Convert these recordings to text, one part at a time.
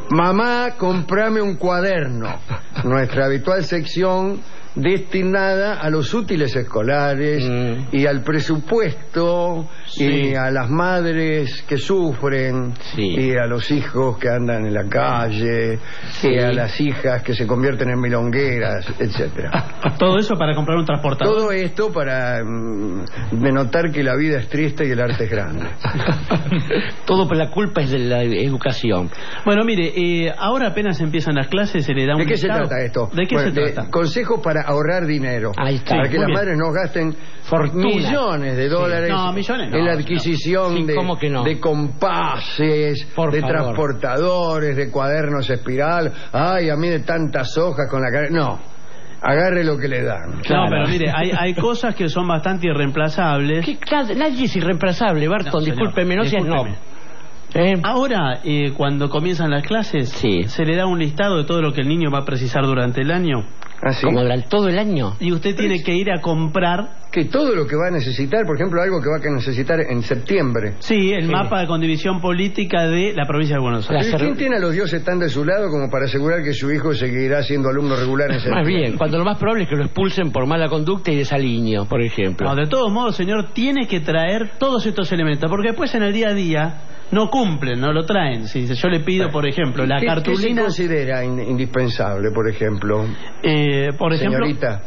Mamá, comprame un cuaderno. Nuestra habitual sección destinada a los útiles escolares y al presupuesto y a las madres que sufren y a los hijos que andan en la calle y a las hijas que se convierten en milongueras, etcétera. Todo eso para comprar un transportador. Todo esto para denotar que la vida es triste y el arte es grande. Todo por la culpa es de la educación. Bueno, mire, ahora apenas empiezan las clases, se le da un ¿De qué se listado. trata esto? ¿De qué se trata? Consejos para ahorrar dinero. Ahí está. Para que las Muy bien. madres no gasten millones de dólares No, millones no, en la adquisición Sí, ¿cómo que no? de compases, Por de favor. transportadores, de cuadernos espiral. Ay, a mí de tantas hojas con la cara. No. Agarre lo que le dan. No, pero mire, hay cosas que son bastante irreemplazables. Nadie es irreemplazable, Barton, señor, discúlpeme, no seas no. discúlpeme. Ahora, cuando comienzan las clases, se le da un listado de todo lo que el niño va a precisar durante el año. ¿Ah, sí? Como durante todo el año. Y usted tiene que ir a comprar. Que todo lo que va a necesitar, por ejemplo, algo que va a necesitar en septiembre. Sí, el mapa con división política de la provincia de Buenos Aires. ¿Quién tiene a los dioses tan de su lado como para asegurar que su hijo seguirá siendo alumno regular en septiembre? Más bien, cuando lo más probable es que lo expulsen por mala conducta y desaliño, por ejemplo. No, de todos modos, señor, tiene que traer todos estos elementos, porque después en el día a día no cumplen, no lo traen. Si yo le pido, por ejemplo, la cartulina... ¿Qué se considera indispensable, por ejemplo? Por ejemplo... Señorita.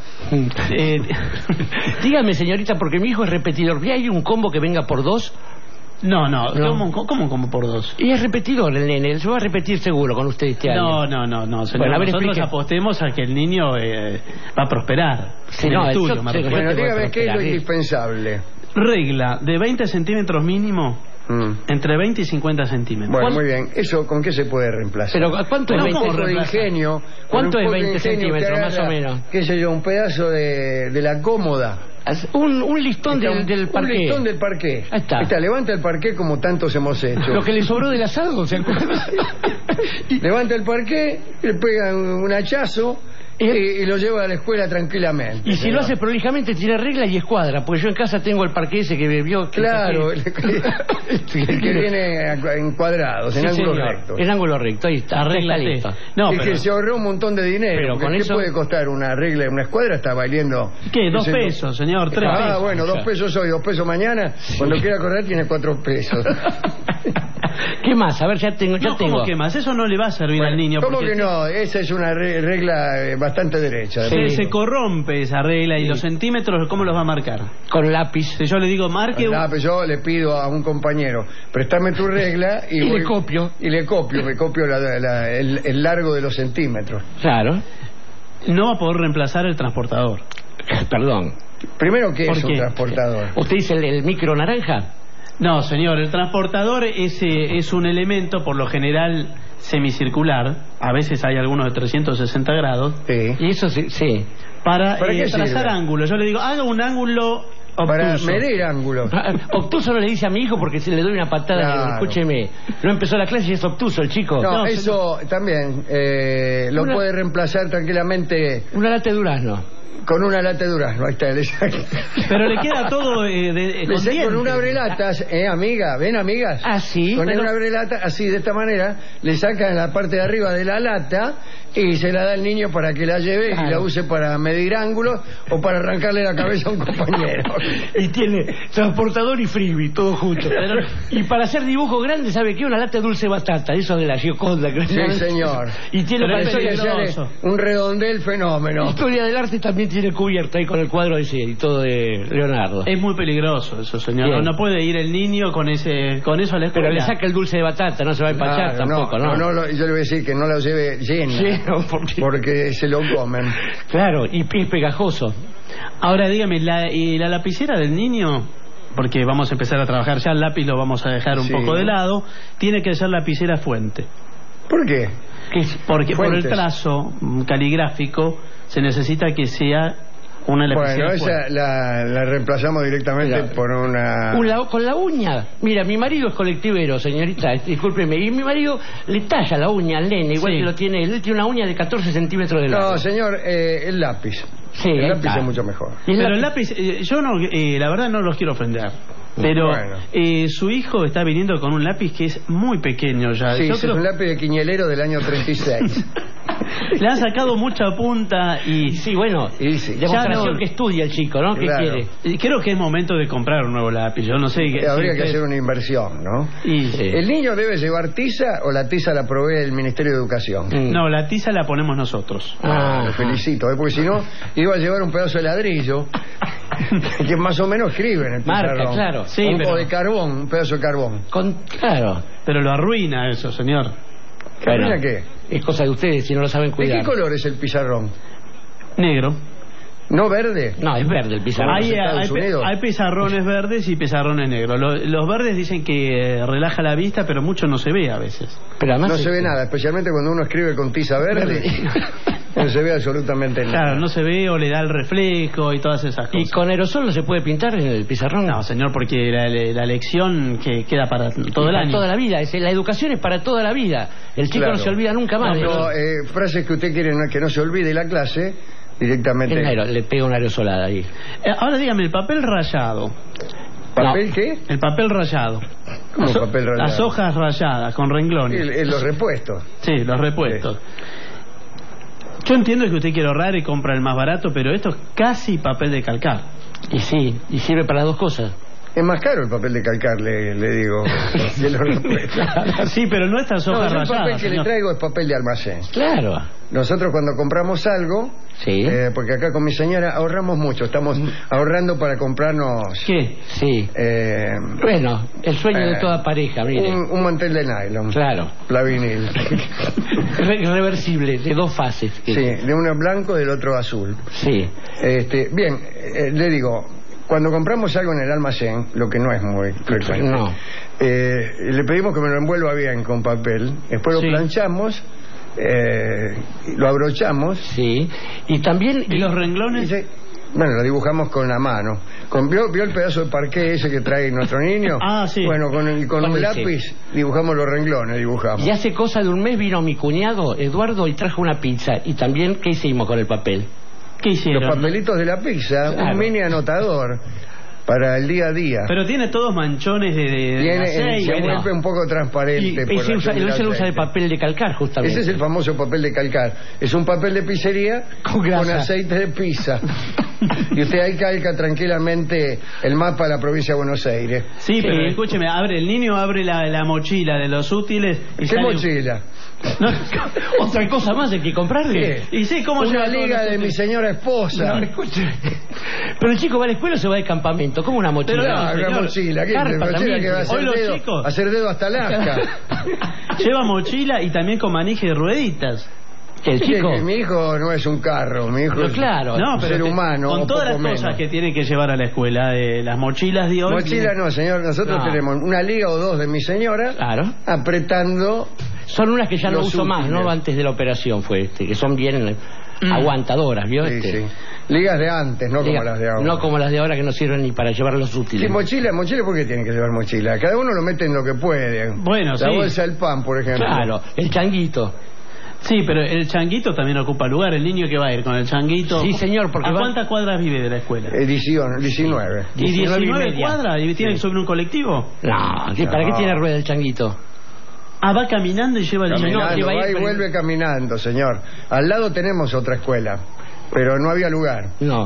Dígame, señorita, porque mi hijo es repetidor. ¿Hay un combo que venga por dos? No. ¿Cómo por dos? Y es repetidor el nene, se va a repetir seguro con usted este año. No, señor. Bueno, a ver, nosotros explique. apostemos a que el niño va a prosperar. Sí, en no, el estudio, eso- me sí, refiero. Bueno, dígame qué es lo prosperar. indispensable. Regla de 20 centímetros mínimo, entre 20 y 50 centímetros. Bueno, muy bien. ¿Eso con qué se puede reemplazar? Pero ¿cuánto es Pero 20? ¿cómo Un poco de reemplazar? ingenio. ¿Cuánto con un es poco de 20 ingenio centímetros, que más o agarra, menos? qué sé yo, un pedazo de la cómoda. Un listón del parqué. Un listón del parqué. Ahí está. Levanta el parqué como tantos hemos hecho. Lo que le sobró del asado, ¿se acuerda? Levanta el parqué, le pega un hachazo y lo lleva a la escuela tranquilamente. Y si lo hace prolijamente, tiene regla y escuadra, porque yo en casa tengo el parqué ese que bebió. Claro, el que viene en cuadrados, en ángulo recto. En ángulo recto, ahí está. Arréglate. Está listo. No, Es pero... que se ahorró un montón de dinero. Pero porque con ¿qué eso- puede costar una regla en una escuadra? Está valiendo... ¿Qué? 2 qué sé yo. pesos, señor, 3 Ah, pesos. bueno, 2 pesos hoy, 2 pesos mañana. Cuando quiera correr tiene 4 pesos. ¿Qué más? A ver, ya tengo. No, ¿cómo que más? Eso no le va a servir al niño. ¿Cómo porque que no? Esa es una regla bastante derecha. se corrompe esa regla y los centímetros, ¿cómo los va a marcar? Con lápiz. Si yo le digo, marque... Pues yo le pido a un compañero, préstame tu regla y le copio. Y le copio, el largo de los centímetros. Claro. No va a poder reemplazar el transportador. Perdón. Primero, ¿qué ¿Por es un qué? transportador? ¿Usted dice el micro naranja? No, señor, el transportador es un elemento por lo general semicircular, a veces hay algunos de 360 grados, Sí. Y eso sí. para ¿Para qué trazar sirve? ángulos. Yo le digo, haga un ángulo Para obtuso. medir ángulos. Obtuso no le dice a mi hijo porque si le doy una patada, Claro. escúcheme, no empezó la clase y es obtuso el chico. No, No, eso también lo puede reemplazar tranquilamente Una lata de durazno. con una lata de durazno. Ahí está, le saca. Pero le queda todo Le saca con un abrelatas, amiga, ven amigas. Ah, sí. Con Pero- un abrelata, así de esta manera, le sacan la parte de arriba de la lata y se la da al niño para que la lleve y la use para medir ángulos o para arrancarle la cabeza a un compañero. Y tiene transportador y frisbee, todo junto. Y para hacer dibujo grande, ¿sabe qué? Una lata de dulce batata, eso de la Gioconda. Sí, señor. Y tiene Pero para eso Eso le peligroso. sale un redondel fenómeno. Historia del arte también tiene cubierta ahí con el cuadro ese y todo de Leonardo. Es muy peligroso eso, señor. Bien. No puede ir el niño con eso a la escuela. Pero le saca el dulce de batata, no se va a empachar Claro, tampoco, ¿no? yo le voy a decir que no la lleve llena, Lleno, porque se lo comen. Claro, y es pegajoso. Ahora dígame, la lapicera del niño, porque vamos a empezar a trabajar ya, el lápiz lo vamos a dejar un Sí. poco de lado, tiene que ser lapicera fuente. ¿Por qué? Porque por el Fuentes. trazo caligráfico se necesita que sea una lapicera Bueno, fuente. esa la reemplazamos directamente Claro. por una... Con la uña. Mira, mi marido es colectivero, señorita, discúlpeme. Y mi marido le talla la uña al nene, igual Sí. que lo tiene él. Él tiene una uña de 14 centímetros de largo. No, señor, el lápiz. Sí, el lápiz está. es mucho mejor. Pero el lápiz, yo no, la verdad no los quiero ofender. Pero Bueno. su hijo está viniendo con un lápiz que es muy pequeño ya. Sí, Yo es creo un lápiz de quiñelero del año 36. le han sacado mucha punta y Sí, bueno, Y sí. demostración Ya no- que estudia el chico, ¿no? ¿Qué Claro. quiere? y creo que es momento de comprar un nuevo lápiz. Yo no sé qué. Habría si que ustedes- hacer una inversión, ¿no? y- Sí. ¿El niño debe llevar tiza o la tiza la provee el Ministerio de Educación? No, la tiza la ponemos nosotros. Lo felicito, porque si no, iba a llevar un pedazo de ladrillo que más o menos escribe en el Marca, pizarrón. claro. Sí, o pero- de carbón, un pedazo de carbón. Claro. Pero lo arruina eso, señor. ¿Carmina Bueno, qué? es cosa de ustedes si no lo saben ¿De cuidar. qué color es el pizarrón? Negro. ¿No verde? No, es verde el pizarrón. Hay- Estados Unidos. Hay pizarrones verdes y pizarrones negros. Los verdes dicen que relaja la vista, pero mucho no se ve a veces. Pero además No se ve nada, especialmente cuando uno escribe con tiza verde. No se ve absolutamente nada. Claro, no se ve o le da el reflejo y todas esas ¿Y cosas. con aerosol no se puede pintar en el pizarrón? No, señor, porque la lección que queda para todo el Para año. toda la vida. La educación es para toda la vida. El chico Claro. no se olvida nunca más. No, frases que usted quiere que no se olvide la clase, directamente. Le pega una aerosolada ahí. Ahora dígame, el papel rayado. ¿Papel qué? El papel rayado. ¿Cómo papel rayado? Las hojas rayadas con renglones. Los repuestos. Sí, los repuestos. Yo entiendo que usted quiere ahorrar y compra el más barato, pero esto es casi papel de calcar. Y sí, y sirve para las dos cosas. Es más caro el papel de calcar, le digo, de los repuestos. Sí, pero no estas No, hojas yo el papel rayadas, que le señor. traigo es papel de almacén. Claro. Nosotros cuando compramos algo, Sí. porque acá con mi señora ahorramos mucho, estamos ahorrando para comprarnos ¿Qué? Sí. eh, Bueno, el sueño de toda pareja, mire. un mantel de nylon, Claro. la vinil. Reversible, de dos fases. Sí, de uno blanco y del otro azul. Sí. Bien, le digo, cuando compramos algo en el almacén, lo que no es muy frecuente, No. le pedimos que me lo envuelva bien con papel, después Sí. lo planchamos, lo abrochamos Sí. Y también... ¿Y los renglones? bueno, lo dibujamos con la mano. ¿Vio el pedazo de parqué ese que trae nuestro niño? Ah, sí. Bueno, con Con un ese. lápiz dibujamos los renglones, dibujamos. Y hace cosa de un mes vino mi cuñado, Eduardo, y trajo una pizza. Y también, ¿qué hicimos con el papel? ¿Qué hicieron? Los papelitos de la pizza, Claro. un mini anotador para el día a día. Pero tiene todos manchones de Tiene, aceite. se bueno. vuelve un poco transparente. Y por ese la usa, acción del ese lo usa de aceite. papel de calcar, justamente. Ese es el famoso papel de calcar. Es un papel de pizzería Con grasa. aceite de pizza. Y usted ahí calca tranquilamente el mapa de la provincia de Buenos Aires. Sí, pero Sí. escúcheme, el niño abre la mochila de los útiles y ¿Qué sale... mochila? No, Otra cosa más hay que comprarle. y sí, ¿cómo Una lleva todos liga los de mi útiles? señora esposa. No, escuche. Pero el chico va a la escuela o se va de campamento. ¿Cómo una mochila? Pero No, señor. una mochila. ¿Qué? Carpa Mochila también. que va a hacer Hoy los dedo, chicos. hacer dedo hasta Alaska. Lleva mochila y también con manije de rueditas. El chico. Que mi hijo no es un carro, mi hijo Pero es claro. No, un pero ser humano. con o todas las poco cosas menos. que tiene que llevar a la escuela, las mochilas de hoy... Mochila no, señor. Nosotros No. tenemos una liga o dos de mi señora Claro. apretando. Son unas que ya no Los uso más, útiles. ¿no? Antes de la operación fue que son bien aguantadoras, ¿vio? Sí, sí. Ligas de antes, no Diga, como las de ahora. No como las de ahora que no sirven ni para llevar los útiles. Sí, mochila, ¿por qué tiene que llevar mochila? Cada uno lo mete en lo que puede. Bueno, la sí. bolsa del pan, por ejemplo. Claro, el changuito. Sí, pero el changuito también ocupa lugar. El niño que va a ir con el changuito... Sí, señor, porque ¿A va- cuántas cuadras vive de la escuela? 19. ¿Y 19 y 19 media. cuadras? ¿Y tiene que subir un colectivo? No, ¿sí? ¿Para qué No. tiene rueda el changuito? Ah, va caminando y lleva el Caminando, changuito. No, que va a ir, va y pero- vuelve caminando, señor. Al lado tenemos otra escuela, pero no había lugar. No.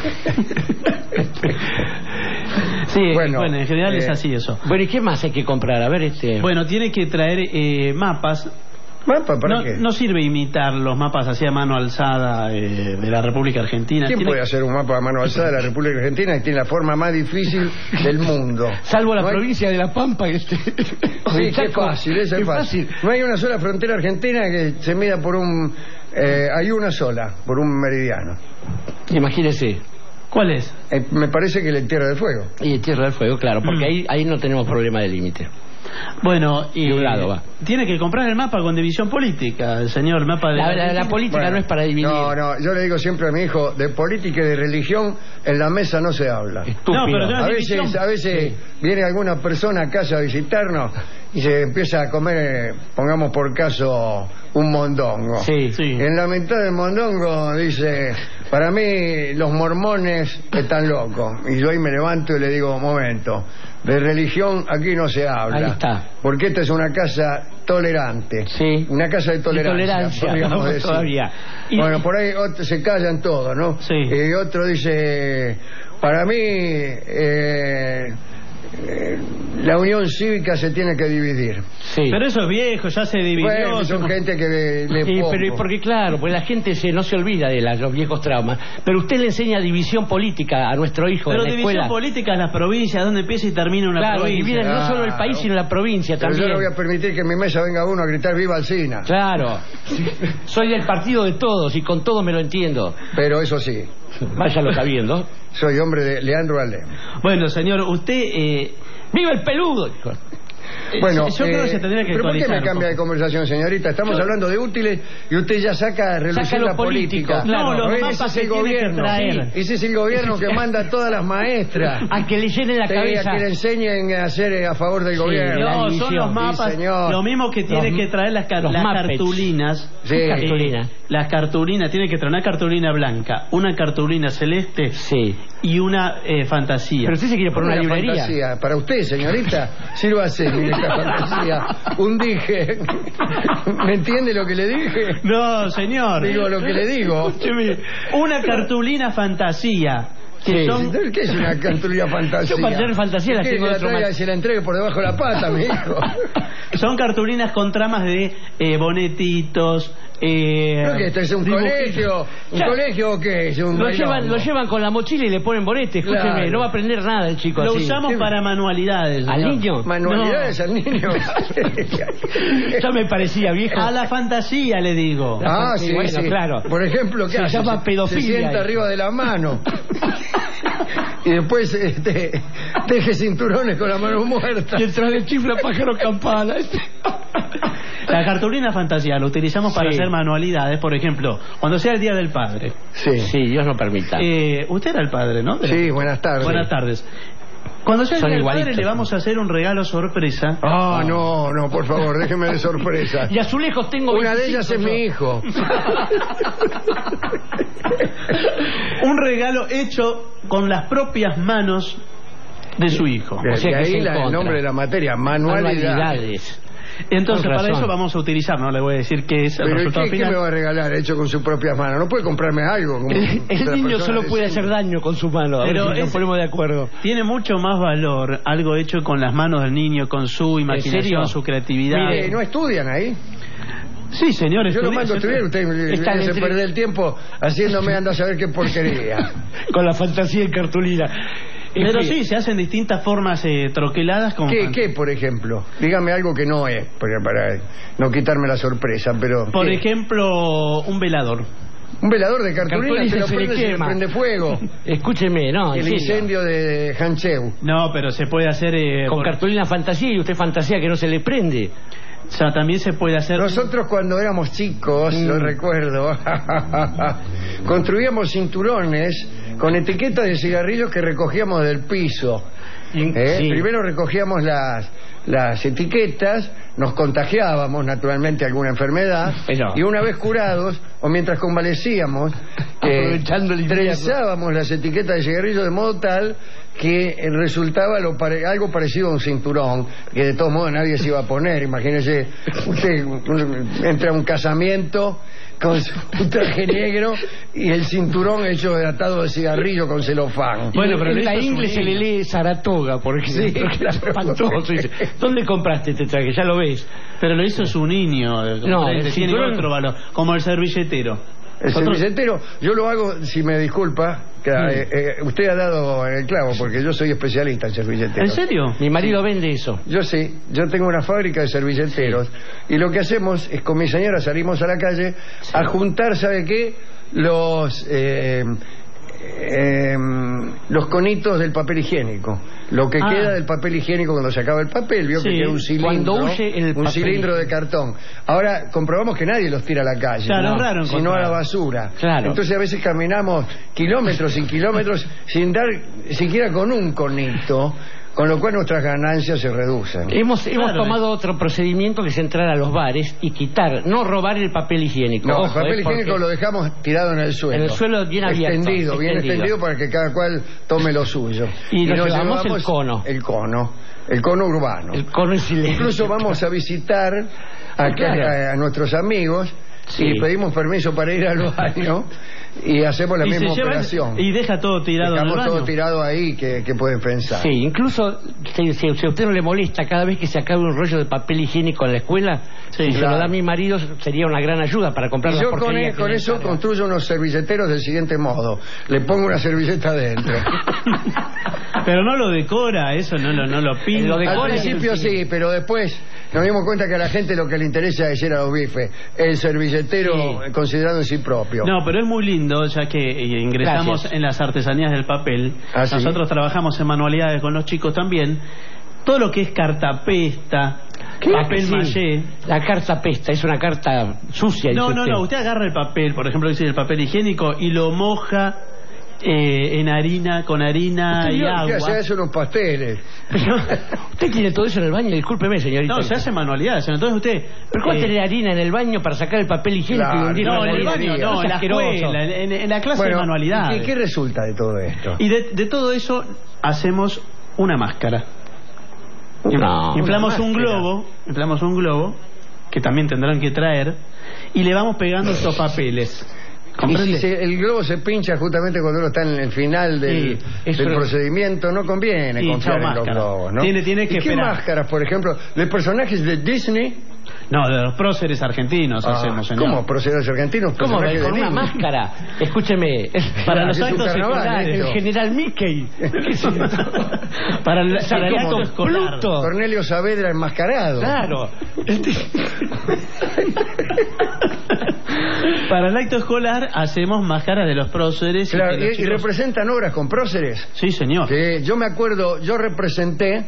Sí, Bueno, bueno, en general es así eso. Bueno, ¿y qué más hay que comprar? A ver, Bueno, tiene que traer mapas. ¿Mapa para qué? No sirve imitar los mapas así a mano alzada de la República Argentina. ¿Quién Tiene- puede hacer un mapa a mano alzada de la República Argentina que tiene la forma más difícil del mundo? Salvo la No hay- provincia de La Pampa. Sí, qué fácil, eso es fácil. No hay una sola frontera argentina que se mida por un... hay una sola, por un meridiano. Imagínese. ¿Cuál es? Me parece que el Tierra del Fuego. Y Tierra del Fuego, claro, porque Mm. ahí no tenemos problema de límite. Bueno, y De un lado va. tiene que comprar el mapa con división política, el señor, el mapa de La política Bueno, no es para dividir. No, yo le digo siempre a mi hijo, de política y de religión en la mesa no se habla. Estúpido. No, pero no- A veces viene alguna persona a casa a visitarnos y se empieza a comer, pongamos por caso, un mondongo. Sí. Sí. En la mitad del mondongo dice, Para mí los mormones están locos. Y yo ahí me levanto y le digo, momento, de religión aquí no se habla. Ahí está. Porque esta es una casa tolerante. Sí. Una casa de tolerancia, podríamos decir. Todavía. Bueno, por ahí se callan todos, ¿no? Sí. Y otro dice, para mí la unión cívica se tiene que dividir. Sí. Pero eso es viejo, ya se dividió. Bueno, son gente que le Sí, poco. pero porque claro, pues la gente no se olvida de los viejos traumas. Pero usted le enseña división política a nuestro hijo Pero en la división escuela. política es las provincias, donde empieza y termina una Claro, provincia. dividen no solo el Claro. país, sino la provincia Pero también. yo no voy a permitir que en mi mesa venga uno a gritar viva Alsina. Claro. Soy del partido de todos y con todo me lo entiendo. Pero eso sí, Váyalo sabiendo. soy hombre de Leandro Alem. Bueno, señor, usted... ¡Viva el peludo! Bueno, yo creo que se tendría que ¿pero por qué actualizar me cambia un de poco. conversación, señorita? Estamos hablando de útiles y usted ya saca a relucir Saca lo la político, política. claro. No, los Ese mapas es el que tiene que gobierno. traer. Ese es el gobierno que manda a todas las maestras. A que le llenen la Sí, cabeza. a que le enseñen a hacer a favor del Sí, gobierno. la No, son división. los mapas, Sí, señor. lo mismo que tiene Los- que traer las los Muppets. cartulinas. Sí. Cartulina. Las cartulinas, tiene que traer una cartulina blanca, una cartulina celeste Sí. y una fantasía. Pero usted se quiere poner una librería. Fantasía. Para usted, señorita, sírvase mire, esta fantasía. Un dije. ¿Me entiende lo que le dije? No, señor. Digo lo que le digo. Escúcheme, una cartulina fantasía. Que Sí. son... ¿Qué es una cartulina fantasía? Yo para tener fantasía la ¿Qué, tengo que de otro traiga mal. y se la entregue por debajo de la pata, mi hijo? Son cartulinas con tramas de bonetitos. ¿Pero que esto es un dibujitos. colegio? ¿Un Ya. colegio o qué es? ¿Un Lo bailongo? llevan con la mochila y le ponen bonete. Escúcheme, Claro. no va a aprender nada el chico Lo así. usamos para manualidades. ¿Al señor. niño? ¿Manualidades al niño? Ya me parecía viejo. A la fantasía, le digo. Ah, sí, Bueno, sí. claro. Por ejemplo, ¿qué Se hace? llama pedofilia. Se sienta arriba de la mano. Y después teje cinturones con la mano muerta. Mientras le chifla pájaro campana. La cartulina fantasía lo utilizamos para Sí. hacer manualidades, por ejemplo, cuando sea el Día del Padre. Sí. Sí, Dios no permita. Usted era el padre, ¿no? Sí, buenas tardes. Buenas tardes. Cuando sea el Son Día del Padre igualitos. le vamos a hacer un regalo sorpresa. Ah, no, no, por favor, déjeme de sorpresa. Y azulejos tengo Una de 25 ellas es yo. mi hijo. Un regalo hecho con las propias manos de su hijo. De O sea que ahí se el encontra. nombre de la materia, manualidad. Manualidades. Entonces, Con para razón. eso vamos a utilizar, no le voy a decir qué es el Pero ¿y resultado ¿qué me final. va a regalar hecho con sus propias manos? ¿No puede comprarme algo? Como El otra niño persona solo puede decide? hacer daño con su mano. A ver Pero si nos es- ponemos de acuerdo. Tiene mucho más valor algo hecho con las manos del niño, con su serio? imaginación, su creatividad. Mire, ¿No estudian ahí? Sí, señor. Yo lo mando a estudiar, usted Están se entre- pierde el tiempo haciéndome anda a saber qué porquería. Con la fantasía en cartulina. Pero En fin, sí, se hacen distintas formas troqueladas con... ¿Qué, por ejemplo? Dígame algo que no es, para no quitarme la sorpresa, pero... Por ¿qué? ejemplo, un velador. Un velador de cartulina Cartulina se lo se le prende, se le quema. prende fuego. Escúcheme, no, en El serio. incendio de Hancheu. No, pero se puede hacer... Con por- cartulina fantasía y usted fantasía que no se le prende. O sea, también se puede hacer... Nosotros cuando éramos chicos, lo recuerdo, construíamos cinturones con etiquetas de cigarrillos que recogíamos del piso. Sí. Primero recogíamos las etiquetas, nos contagiábamos naturalmente alguna enfermedad Pero- y una vez curados o mientras convalecíamos Aprovechando el invierno. trenzábamos las etiquetas de cigarrillos de modo tal que resultaba algo parecido a un cinturón que de todos modos nadie se iba a poner. Imagínese, usted entra a un casamiento con su traje negro y el cinturón hecho de atado de cigarrillo con celofán. Bueno, pero en la eso es un inglés se le lee Saratoga, por ejemplo. Sí, que es claro. espantoso. Dice, ¿dónde compraste este traje? Ya lo ves. Pero lo hizo su niño. No, comprende, el tiene cinturón- otro valor. Como el servilletero. El Nosotros- servilletero, yo lo hago, si me disculpa, que, usted ha dado en el clavo, porque yo soy especialista en servilleteros. ¿En serio? Mi marido vende eso. Yo sí, yo tengo una fábrica de servilleteros y lo que hacemos es con mi señora salimos a la calle a juntar, ¿sabe qué? Los conitos del papel higiénico. Lo que Ah. queda del papel higiénico cuando se acaba el papel, vio Sí, que queda un cilindro, cuando huye el un papel. cilindro de cartón. Ahora comprobamos que nadie los tira a la calle, Claro, ¿no? es raro sino encontrar. a la basura. Claro. Entonces a veces caminamos kilómetros y kilómetros sin dar siquiera con un conito. con lo cual nuestras ganancias se reducen. Hemos tomado otro procedimiento, que es entrar a los bares y quitar, no robar el papel higiénico. No, ojo, el papel higiénico lo dejamos tirado en el suelo. En el suelo bien abierto. Bien extendido para que cada cual tome lo suyo. Y nos llevamos el cono. El cono urbano. El cono en silencio. Incluso vamos a visitar a nuestros amigos. Sí. Y pedimos permiso para ir al baño y hacemos la misma operación. Y deja todo tirado en el baño. Todo tirado ahí, que pueden pensar. Sí, incluso si a usted no le molesta, cada vez que se acabe un rollo de papel higiénico en la escuela, si se lo da a mi marido, sería una gran ayuda para comprar las porquerías. Yo con eso construyo unos servilleteros del siguiente modo: le pongo una servilleta adentro. Pero no lo decora, eso no lo pinta. Al principio sí, pero después nos dimos cuenta que a la gente lo que le interesa es ir a los bifes. El servilletero considerado en sí propio. No, pero es muy lindo, ya que ingresamos en las artesanías del papel. ¿Sí? Nosotros trabajamos en manualidades con los chicos también. Todo lo que es cartapesta, papel maché. La cartapesta es una carta sucia. No, usted agarra el papel, por ejemplo, el papel higiénico, y lo moja en harina, con harina y agua. Se hacen unos pasteles. Pero, usted tiene todo eso en el baño, discúlpeme, señorita. No, se hace manualidades. Entonces usted... ¿Pero cuál tiene harina en el baño para sacar el papel higiénico y hundirlo en el baño? No, en la escuela, en la clase de manualidades. ¿Qué resulta de todo esto? Y de todo eso hacemos una máscara. Inflamos un globo, que también tendrán que traer, y le vamos pegando estos papeles. ¿Comprende? Y si el globo se pincha justamente cuando uno está en el final del procedimiento, no conviene confiar en los globos, ¿no? Tiene que ¿Y qué esperar. máscaras, por ejemplo, de personajes de Disney? No, de los próceres argentinos hacemos, señor. ¿Cómo? ¿Próceres argentinos? ¿Cómo? Con una máscara. Escúcheme. Para los actos escolares. El general Mickey. Para el acto escolar. Cornelio Saavedra enmascarado. Claro. Para el acto escolar hacemos máscaras de los próceres. Claro, y representan obras con próceres. Sí, señor. Yo me acuerdo, yo representé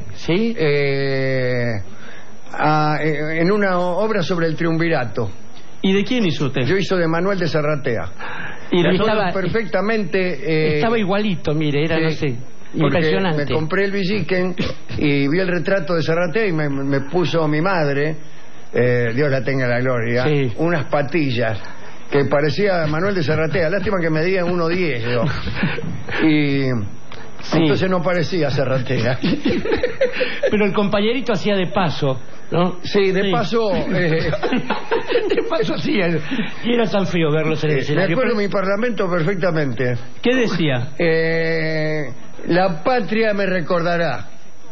en una obra sobre el triunvirato. ¿Y de quién hizo usted? Yo hice de Manuel de Serratea. Y estaba perfectamente... estaba igualito, mire, era, no sé, impresionante. Me compré el Villiquen y vi el retrato de Serratea y me puso mi madre, Dios la tenga en la gloria, unas patillas que parecía Manuel de Serratea. Lástima que me digan 1.10 yo. Y... entonces no parecía Serratea. Pero el compañerito hacía de paso, ¿no? Sí, de paso. De paso sí. Y era tan feo verlos en el escenario. Me acuerdo mi parlamento perfectamente. ¿Qué decía? La patria me recordará.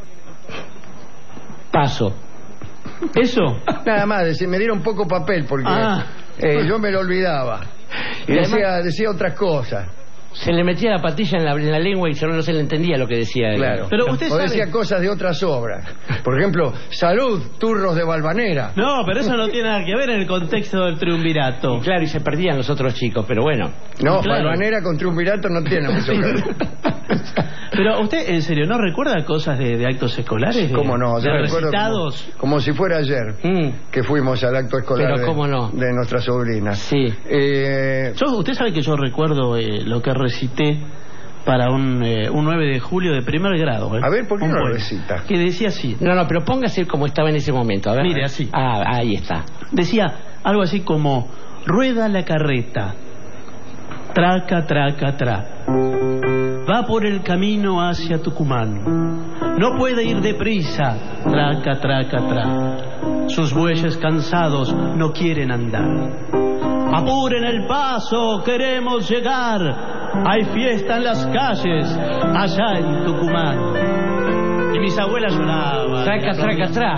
Paso. ¿Eso? Nada más, me dieron poco papel porque yo me lo olvidaba. Y decía otras cosas. Se le metía la patilla en la lengua y no se le entendía lo que decía. Claro. Pero usted sabe... decía cosas de otras obras. Por ejemplo, salud, turros de Valvanera. No, pero eso no tiene nada que ver en el contexto del triunvirato. Y claro, y se perdían los otros chicos, pero bueno. No, claro. Valvanera con triunvirato no tiene mucho que ver. Pero usted, en serio, ¿no recuerda cosas de actos escolares? ¿Cómo no? Yo recuerdo como si fuera ayer que fuimos al acto escolar de nuestra sobrina. Sí. Usted sabe que yo recuerdo lo que recité para un 9 de julio de primer grado. A ver, ¿por qué no lo recita? Que decía así. No, pero póngase como estaba en ese momento. A ver. Mire, así. Ahí está. Decía algo así como: rueda la carreta, traca, traca, tra. Va por el camino hacia Tucumán. No puede ir deprisa, traca, traca, tra. Sus bueyes cansados no quieren andar. Apuren el paso, queremos llegar. Hay fiesta en las calles, allá en Tucumán. Y mis abuelas lloraban. Traca, traca, tra.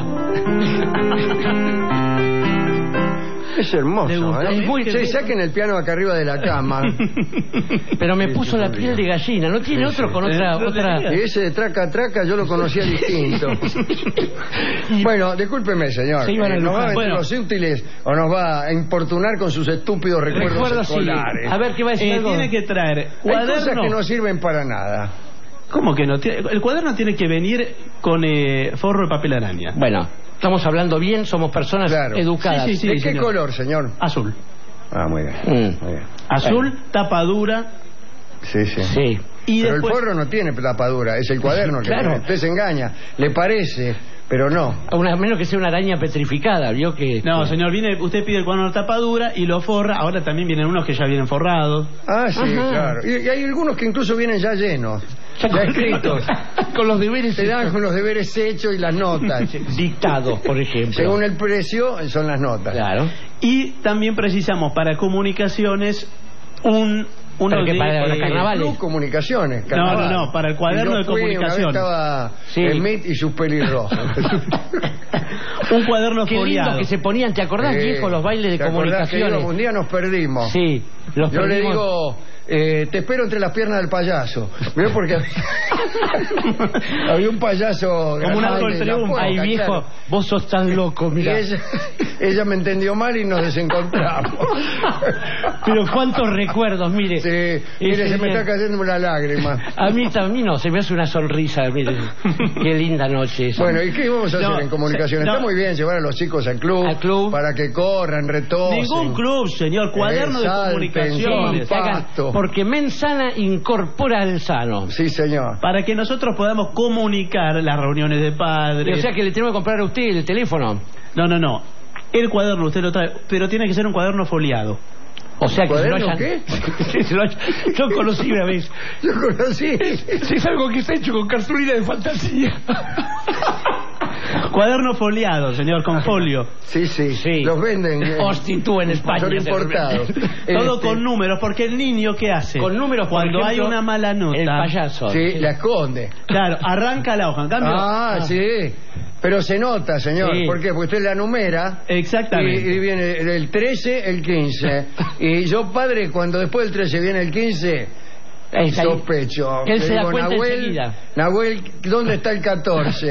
Es hermoso, ¿eh? Saquen el piano acá arriba de la cama. Pero me puso la piel de gallina. ¿No tiene otro con otra? Y ese de traca, traca yo lo conocía distinto. Bueno, discúlpeme, señor. ¿Nos va a vender los útiles o nos va a importunar con sus estúpidos recuerdos escolares? A ver, ¿qué va a decir algo? Tiene que traer cuaderno. Hay cosas que no sirven para nada. ¿Cómo que no? El cuaderno tiene que venir con forro de papel araña. Bueno, estamos hablando bien, somos personas educadas. Sí, ¿De qué color, señor? Azul. Muy bien. Azul, tapa dura. Sí. Y pero después... el forro no tiene tapadura, es el cuaderno que Claro. usted se engaña. Le parece, pero no. A menos que sea una araña petrificada, vio que... No, señor, usted pide el cuaderno de tapadura y lo forra. Ahora también vienen unos que ya vienen forrados. Ah, sí, Ajá. claro. Y hay algunos que incluso vienen ya llenos, ya escritos. Con los deberes Te dan con los deberes hechos y las notas. dictados, por ejemplo. Según el precio, son las notas. Claro. Y también precisamos para comunicaciones uno ¿Para qué? de... ¿Para los carnavales? Club Comunicaciones. No, carnaval. no, para el cuaderno Y yo de fui, comunicación. Una vez estaba Sí. Smith y sus pelirrojos. un cuaderno Qué foliado. lindo que se ponían, ¿te acordás, viejo, los bailes de ¿te acordás que comunicaciones? un día nos perdimos. Sí, los Yo le perdimos. digo, te espero entre las piernas del payaso. ¿Veo? Porque había un payaso Como un grande árbol en la triunfo. puerta, Ay, viejo, claro. vos sos tan loco, Y mira. ella me entendió mal y nos desencontramos. Pero cuántos recuerdos, mire. Sí, mire, se me señor. está cayendo una lágrima. A mí también no, se me hace una sonrisa, mire. Qué linda noche esa. Bueno, ¿y qué vamos a hacer No, en comunicaciones? no. Está muy bien llevar a los chicos al club, para que corran, retosen. Ningún club, señor. Cuaderno de Salten, comunicaciones. Que hagan- Pasto. porque mens sana incorpora al sano. Sí, señor. Para que nosotros podamos comunicar las reuniones de O padres. sea que le tenemos que comprar a usted el teléfono. No. El cuaderno usted lo trae, pero tiene que ser un cuaderno foliado. O sea que se lo ¿Cuaderno hayan... qué? Sí, yo conocí una vez. Yo conocí. Sí, es algo que está hecho con cartulina de fantasía. Cuaderno foliado, señor, con folio. Sí, sí, Sí. los venden. Hostitú en España. Son importados. Todo con números, porque el niño, ¿qué hace? Con números, por Cuando hay ejemplo, una mala nota. El payaso. Sí, la esconde. Claro, arranca la hoja. En cambio, Ah, sí. Pero se nota, señor. Sí. ¿Por qué? Porque usted la numera. Exactamente. Y viene el 13, el 15. Y yo, padre, cuando después del 13 viene el 15, Es ahí. sospecho. Él Le se da digo, cuenta Nahuel, enseguida. Nahuel, ¿dónde está el 14?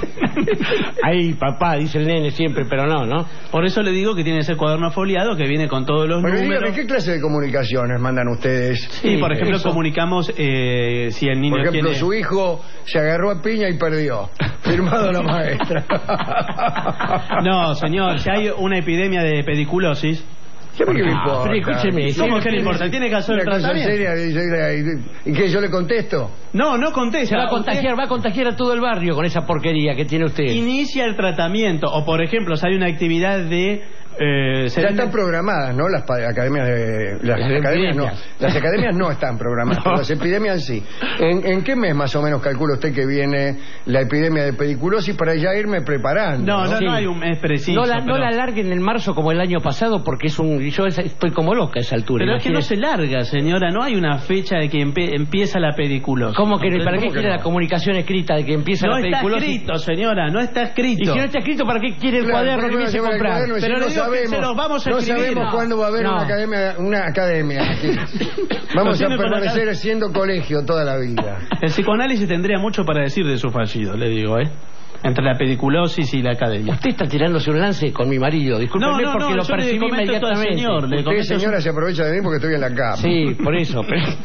Ahí, papá, dice el nene siempre, pero no. Por eso le digo que tiene que ser cuaderno foliado, que viene con todos los Bueno, números. dígame, ¿qué clase de comunicaciones mandan ustedes? Sí, por ejemplo, eso. comunicamos si el niño Por ejemplo, tiene... su hijo se agarró a piña y perdió. Firmado la maestra. No, señor, si hay una epidemia de pediculosis... ¿Qué me importa? Pero escúcheme, ¿Cómo que le importa? Tiene que hacer el Una cosa tratamiento. seria, ¿y qué? ¿Yo le contesto? No contesta. Se va a contagiar a todo el barrio con esa porquería que tiene usted. Inicia el tratamiento. O, por ejemplo, si hay una actividad de... Ya están programadas, ¿no? Las academias de... Las academias no. Las academias no están programadas, pero las epidemias sí. ¿En qué mes más o menos calcula usted que viene la epidemia de pediculosis para ya irme preparando? No Sí. hay un mes preciso. No la pero- alarguen en marzo como el año pasado porque yo estoy como loca a esa altura. Pero es que no imagínese. se larga, señora. No hay una fecha de que empieza la pediculosis. ¿Cómo que para qué ¿Cómo que quiere no? la comunicación escrita de que empieza No la está pediculosis? escrito, señora. No está Y escrito. si no está escrito, ¿para qué quiere el Claro, cuaderno ¿por que qué viene a llevar el comprar? cuaderno y Pero si le no digo que sabemos, se los vamos a no escribir. sabemos No. cuándo va a haber No. una academia aquí. Vamos a tiene para permanecer acá. siendo colegio toda la vida. El psicoanálisis tendría mucho para decir de su fallido, le digo, ¿eh? Entre la pediculosis y la academia. Usted está tirándose un lance con mi marido. Discúlpeme No, porque lo yo le percibí comento esto al inmediatamente. señor. Le Usted, comento señora, se aprovecha de mí porque estoy en la cama. Sí, por eso.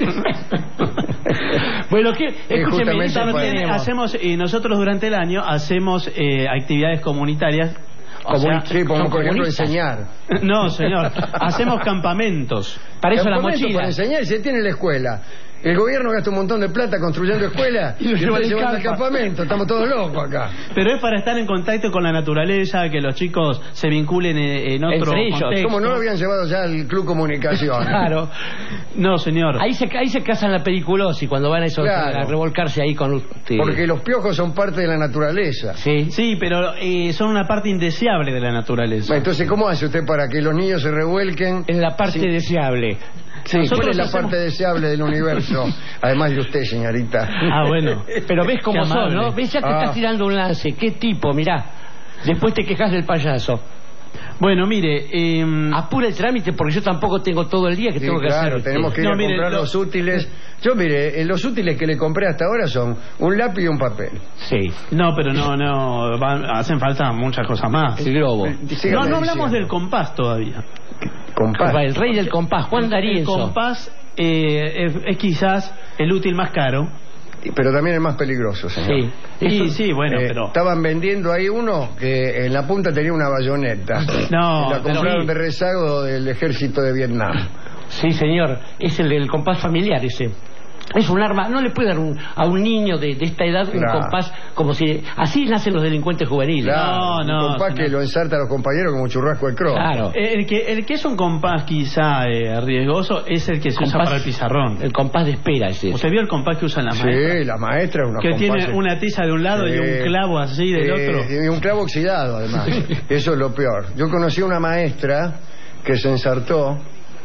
Bueno, ¿qué? Escúcheme, justamente esa no para- tenemos. hacemos y nosotros durante el año hacemos actividades comunitarias. O sea, Sí, como son por ejemplo comunistas. enseñar. no, señor, hacemos campamentos. Para eso la Campamento mochila. Para enseñar y se tiene la escuela. El gobierno gasta un montón de plata construyendo escuelas Y lo y llevan ustedes en llevan al campa. campamento. Estamos todos locos acá. Pero es para estar en contacto con la naturaleza, que los chicos se vinculen en otro Entre ellos. contexto. Como no lo habían llevado ya al Club Comunicación. Claro. No, señor. Ahí se casan la pediculosis cuando van a, eso, Claro. a revolcarse ahí con usted. Porque los piojos son parte de la naturaleza. Sí. Sí, pero son una parte indeseable de la naturaleza. Entonces, ¿cómo hace usted para que los niños se revuelquen? En la parte Sí. deseable. Sí, Nosotros ¿cuál es la hacemos- parte deseable del universo? Además de usted, señorita. Ah, bueno. Pero ves cómo Qué son, amable. ¿no? Ves, ya te Ah. estás tirando un lance. ¿Qué tipo? Mirá. Después te quejas del payaso. Bueno, mire, Apura el trámite porque yo tampoco tengo todo el día que Sí, tengo que claro, hacer. tenemos que ir No, a mire, comprar lo- los útiles. Yo, mire, los útiles que le compré hasta ahora son un lápiz y un papel. Sí. no, pero hacen falta muchas cosas más. El globo. Sígame No hablamos diciendo. del compás todavía. Compás. El rey del compás, Juan El D'Arienzo. compás es quizás el útil más caro. Pero también el más peligroso, señor. Sí. Sí, bueno, pero... Estaban vendiendo ahí uno que en la punta tenía una bayoneta. No, Y la pero compraron sí. de rezago del ejército de Vietnam. Sí, señor. Es el del compás familiar ese. Es un arma, no le puede dar a un niño de esta edad un compás como si... Así nacen los delincuentes juveniles. Claro, un compás que lo ensarta a los compañeros como churrasco de cromo. Claro. El que es un compás quizá riesgoso es el que se usa para el pizarrón. El compás de espera es ese. ¿Usted vio el compás que usan las maestras? Sí, la maestra unos que compases. tiene una tiza de un lado y un clavo así del otro. Y un clavo oxidado, además. Eso es lo peor. Yo conocí a una maestra que se ensartó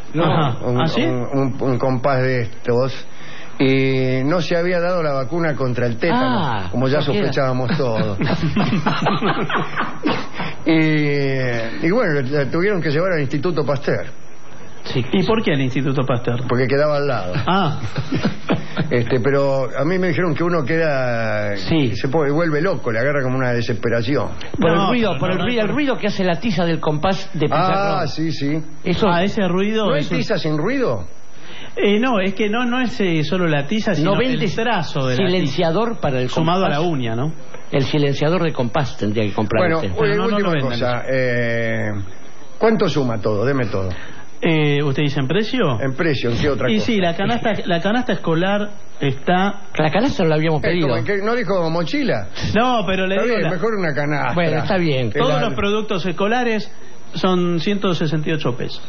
un compás de estos y no se había dado la vacuna contra el tétano, como ya sospechábamos todos. y bueno, la tuvieron que llevar al Instituto Pasteur. Sí. ¿Y por qué el Instituto Pasteur? Porque quedaba al lado. Pero a mí me dijeron que uno queda... se vuelve loco, le agarra como una desesperación. Por el ruido que hace la tiza del compás de pizarrón. Sí. Eso, ese ruido... ¿No hay tiza sin ruido? No, es que no es solo la tiza, sino el trazo de silenciador la para el compás. Sumado a la uña, ¿no? El silenciador de compás tendría que comprar usted. Bueno, última cosa. ¿Cuánto suma todo? Deme todo. ¿Usted dice en precio? En precio, ¿en qué otra cosa? Y sí, la canasta escolar está... La canasta no la habíamos pedido. ¿No dijo mochila? No, pero le digo... mejor una canasta. Bueno, está bien. Todos los productos escolares son 168 pesos.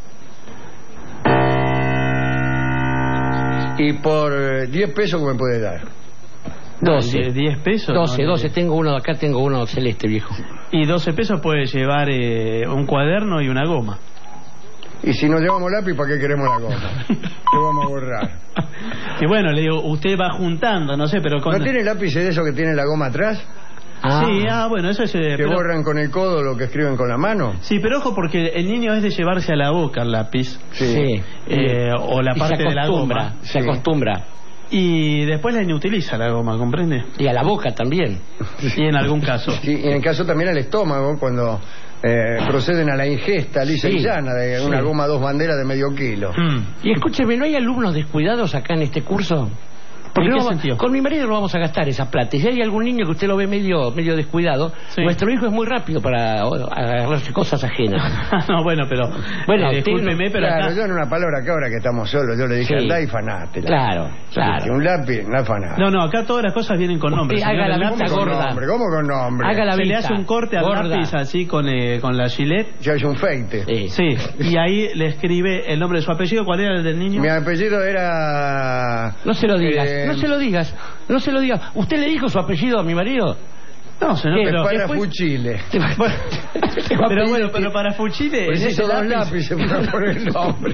¿Y por 10 pesos me puede dar? 12. 10 pesos. 12. Tengo uno acá, tengo uno celeste, viejo. Y 12 pesos puede llevar un cuaderno y una goma. Y si nos llevamos lápiz, ¿para qué queremos la goma? ¿Qué vamos a borrar? Y bueno, le digo, usted va juntando, no sé, pero... ¿No tiene lápices de eso que tiene la goma atrás? Sí, bueno, eso es... ¿Que borran con el codo lo que escriben con la mano? Sí, pero ojo, porque el niño es de llevarse a la boca el lápiz. Sí. O la parte de la goma. Se acostumbra. Y después la inutiliza la goma, ¿comprende? Y a la boca también. Y en algún caso. Sí, y en el caso también al estómago, cuando proceden a la ingesta lisa y llana de una goma 2 banderas de medio kilo. Y escúcheme, ¿no hay alumnos descuidados acá en este curso? ¿En qué sentido? Con mi marido no vamos a gastar esa plata. Y si hay algún niño que usted lo ve medio descuidado, nuestro hijo es muy rápido para agarrarse cosas ajenas. No, bueno, pero... discúlpeme, pero claro, acá... yo en una palabra que ahora que estamos solos, yo le dije, andá y fanate. Claro. Un lápiz, no fanate. No, acá todas las cosas vienen con nombre. Haga la vista gorda. ¿Cómo con nombre? Haga la Se vista le hace un corte al lápiz así con la Gillette. Ya es un feite. Sí, y ahí le escribe el nombre de su apellido. ¿Cuál era el del niño? Mi apellido era... No se lo digas, no se lo digas. No se lo diga. ¿Usted le dijo su apellido a mi marido? No, pero para Fuchile. Pero bueno, pero para Fuchile... Pues hizo dos lápices para poner el nombre.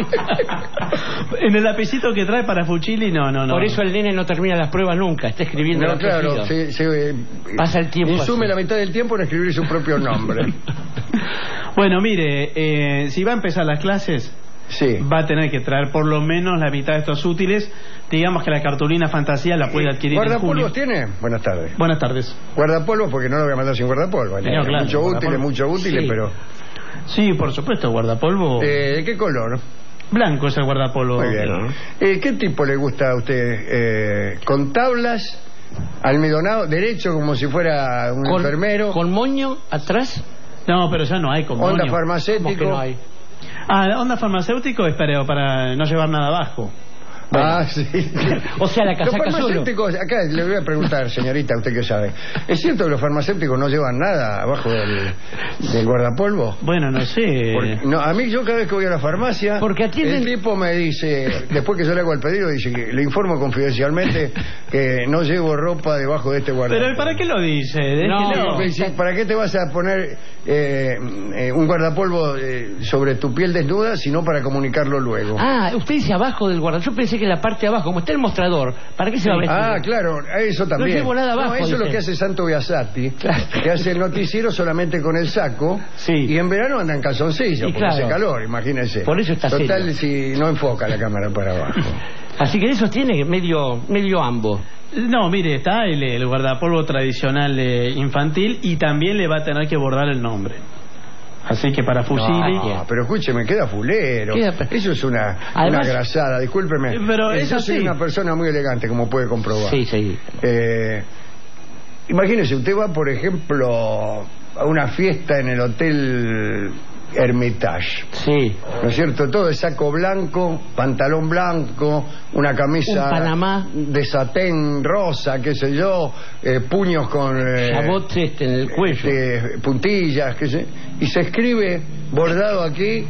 En el lapicito que trae para Fuchile, no. Por eso el nene no termina las pruebas nunca. Está escribiendo el apellido. Pasa el tiempo. Insume la mitad del tiempo en escribir su propio nombre. Bueno, mire, si va a empezar las clases... va a tener que traer por lo menos la mitad de estos útiles. Digamos que la cartulina fantasía la puede adquirir en junio. ¿Guardapolvos tiene? Buenas tardes. Buenas tardes. Guardapolvos, porque no lo voy a mandar sin guardapolvos. No, claro, mucho útiles, pero... Sí, por supuesto, guardapolvo. ¿De qué color? Blanco es el guardapolvo. Muy bien. ¿Qué tipo le gusta a usted? ¿Con tablas? ¿Almidonado? ¿Derecho como si fuera un enfermero? ¿Con moño atrás? No, pero ya no hay con moño. ¿Onda farmacéutico? ¿Cómo que no hay? Onda farmacéutico es para no llevar nada abajo. Bueno. Sí. O sea, la casaca los farmacéuticos, acá le voy a preguntar, señorita, usted que sabe. ¿Es cierto que los farmacéuticos no llevan nada abajo del guardapolvo? Bueno, no sé. A mí yo cada vez que voy a la farmacia, el tipo me dice, después que yo le hago el pedido, dice que le informo confidencialmente que no llevo ropa debajo de este guardapolvo. ¿Pero para qué lo dice? ¿Para qué te vas a poner un guardapolvo sobre tu piel desnuda, sino para comunicarlo luego? Usted dice abajo del guardapolvo. Yo pensé que la parte de abajo, como está el mostrador, ¿para qué se va a vestir? Claro, eso también. No llevo nada abajo. Eso es lo que hace Santo Biasati, que hace el noticiero solamente con el saco, y en verano anda en calzoncillo, porque hace calor, imagínense. Por eso está total, si no enfoca la cámara para abajo. Así que eso tiene medio ambos. No, mire, está el guardapolvo tradicional infantil, y también le va a tener que bordar el nombre. Así que para Fuchile... No, pero escúcheme, queda fulero. Eso es una grasada, discúlpeme. Pero yo soy una persona muy elegante, como puede comprobar. Sí. Imagínese, usted va, por ejemplo, a una fiesta en el hotel Hermitage. Sí. ¿No es cierto? Todo de saco blanco, pantalón blanco, una camisa Un Panamá de satén rosa, qué sé yo, puños con Chabot en el cuello, puntillas, qué sé, y se escribe bordado aquí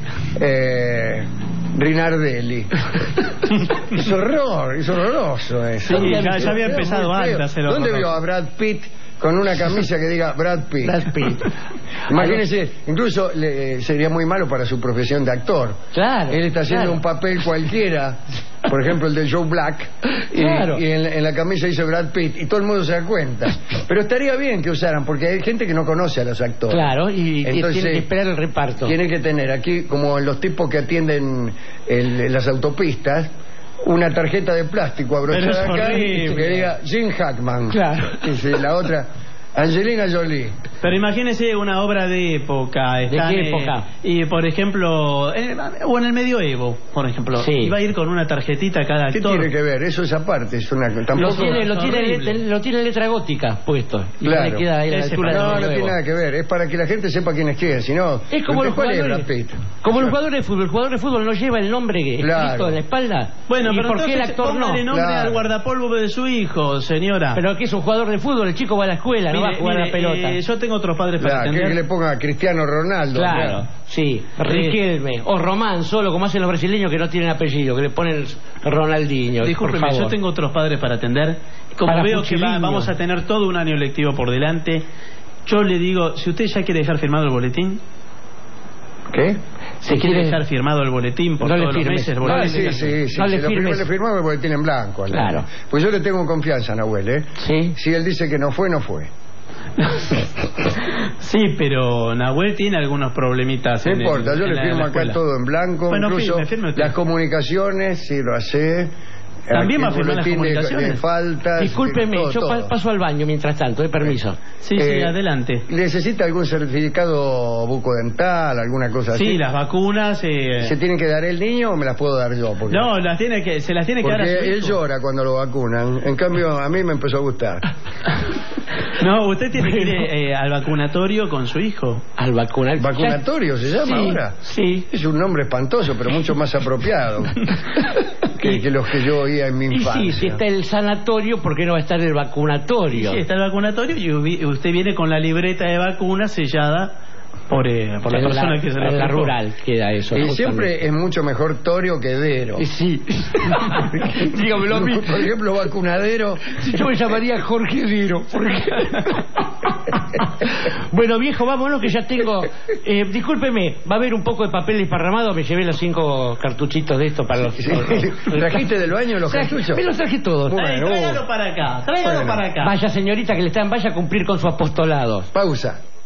Rinaldelli. Es horroroso eso. Sí, ya había empezado antes. ¿Dónde vio a Brad Pitt con una camisa que diga Brad Pitt? Brad Pitt. Imagínese, incluso sería muy malo para su profesión de actor. Claro. Él está haciendo un papel cualquiera, por ejemplo el de Joe Black, y en la camisa dice Brad Pitt, y todo el mundo se da cuenta. Pero estaría bien que usaran, porque hay gente que no conoce a los actores. Claro, y entonces tiene que esperar el reparto. Tiene que tener aquí, como los tipos que atienden las autopistas, una tarjeta de plástico abrochada acá que diga Jim Hackman. Claro. Y la otra, Angelina Jolie. Pero imagínese una obra de época. ¿De qué época? Y por ejemplo, o en el medioevo, por ejemplo. Sí. Iba a ir con una tarjetita cada actor. ¿Qué tiene que ver? Eso es aparte. Es una, tampoco... Lo tiene letra gótica puesto. Claro. Y le queda ahí a la altura no tiene nada que ver. Es para que la gente sepa quién es quién. Si no, es como los jugadores. Como los jugadores de fútbol. El jugador de fútbol no lleva el nombre escrito en la espalda. Bueno, pero ¿por qué el actor no? Póngale nombre al guardapolvo de su hijo, señora. Pero que es un jugador de fútbol. El chico va a la escuela, no va a jugar a la pelota. Yo tengo otros padres para atender. Que le ponga a Cristiano Ronaldo. Claro, sí. Riquelme. O Román, solo como hacen los brasileños que no tienen apellido, que le ponen Ronaldinho. Discúlpeme, yo tengo otros padres para atender. Como para veo Puchiliño. que vamos a tener todo un año lectivo por delante, yo le digo, si usted ya quiere dejar firmado el boletín... ¿Qué? ¿Se quiere dejar firmado el boletín por todos los meses? El boletín? Sí. No le firmamos el boletín en blanco. Claro. Pues yo le tengo confianza a Nahuel, ¿eh? Sí. Si él dice que no fue, no fue. Sí, pero Nahuel tiene algunos problemitas. No importa, yo le firmo acá todo en blanco. Bueno, incluso firme las comunicaciones, sí lo hace. También va a firmar las comunicaciones. De faltas. Discúlpeme, yo todo. paso al baño mientras tanto, permiso. Sí, adelante. ¿Necesita algún certificado bucodental, alguna cosa así? Sí, las vacunas. ¿Se tienen que dar el niño o me las puedo dar yo? Porque... No, se las tiene que dar a su hijo. Porque él llora cuando lo vacunan. En cambio, a mí me empezó a gustar. No, usted tiene que ir al vacunatorio con su hijo. ¿Al vacunatorio? ¿Vacunatorio se llama ahora? Sí. Es un nombre espantoso, pero mucho más apropiado que los que yo oía en mi infancia. Y sí, si está el sanatorio, ¿por qué no va a estar el vacunatorio? Sí, está el vacunatorio y usted viene con la libreta de vacunas sellada por la persona que se la rural queda eso. Y siempre es mucho mejor torio que dero. Sí. Dígamelo a mí. Por ejemplo, vacunadero. Yo me llamaría Jorge Dero. Bueno, viejo, vámonos que ya tengo... discúlpeme, ¿va a haber un poco de papel desparramado? Me llevé los 5 cartuchitos de esto para los... ¿Trajiste del baño los cartuchos? Me los traje todos. Bueno, tráigalo para acá, para acá. Vaya, señorita, que le están... Vaya a cumplir con su apostolado. Pausa.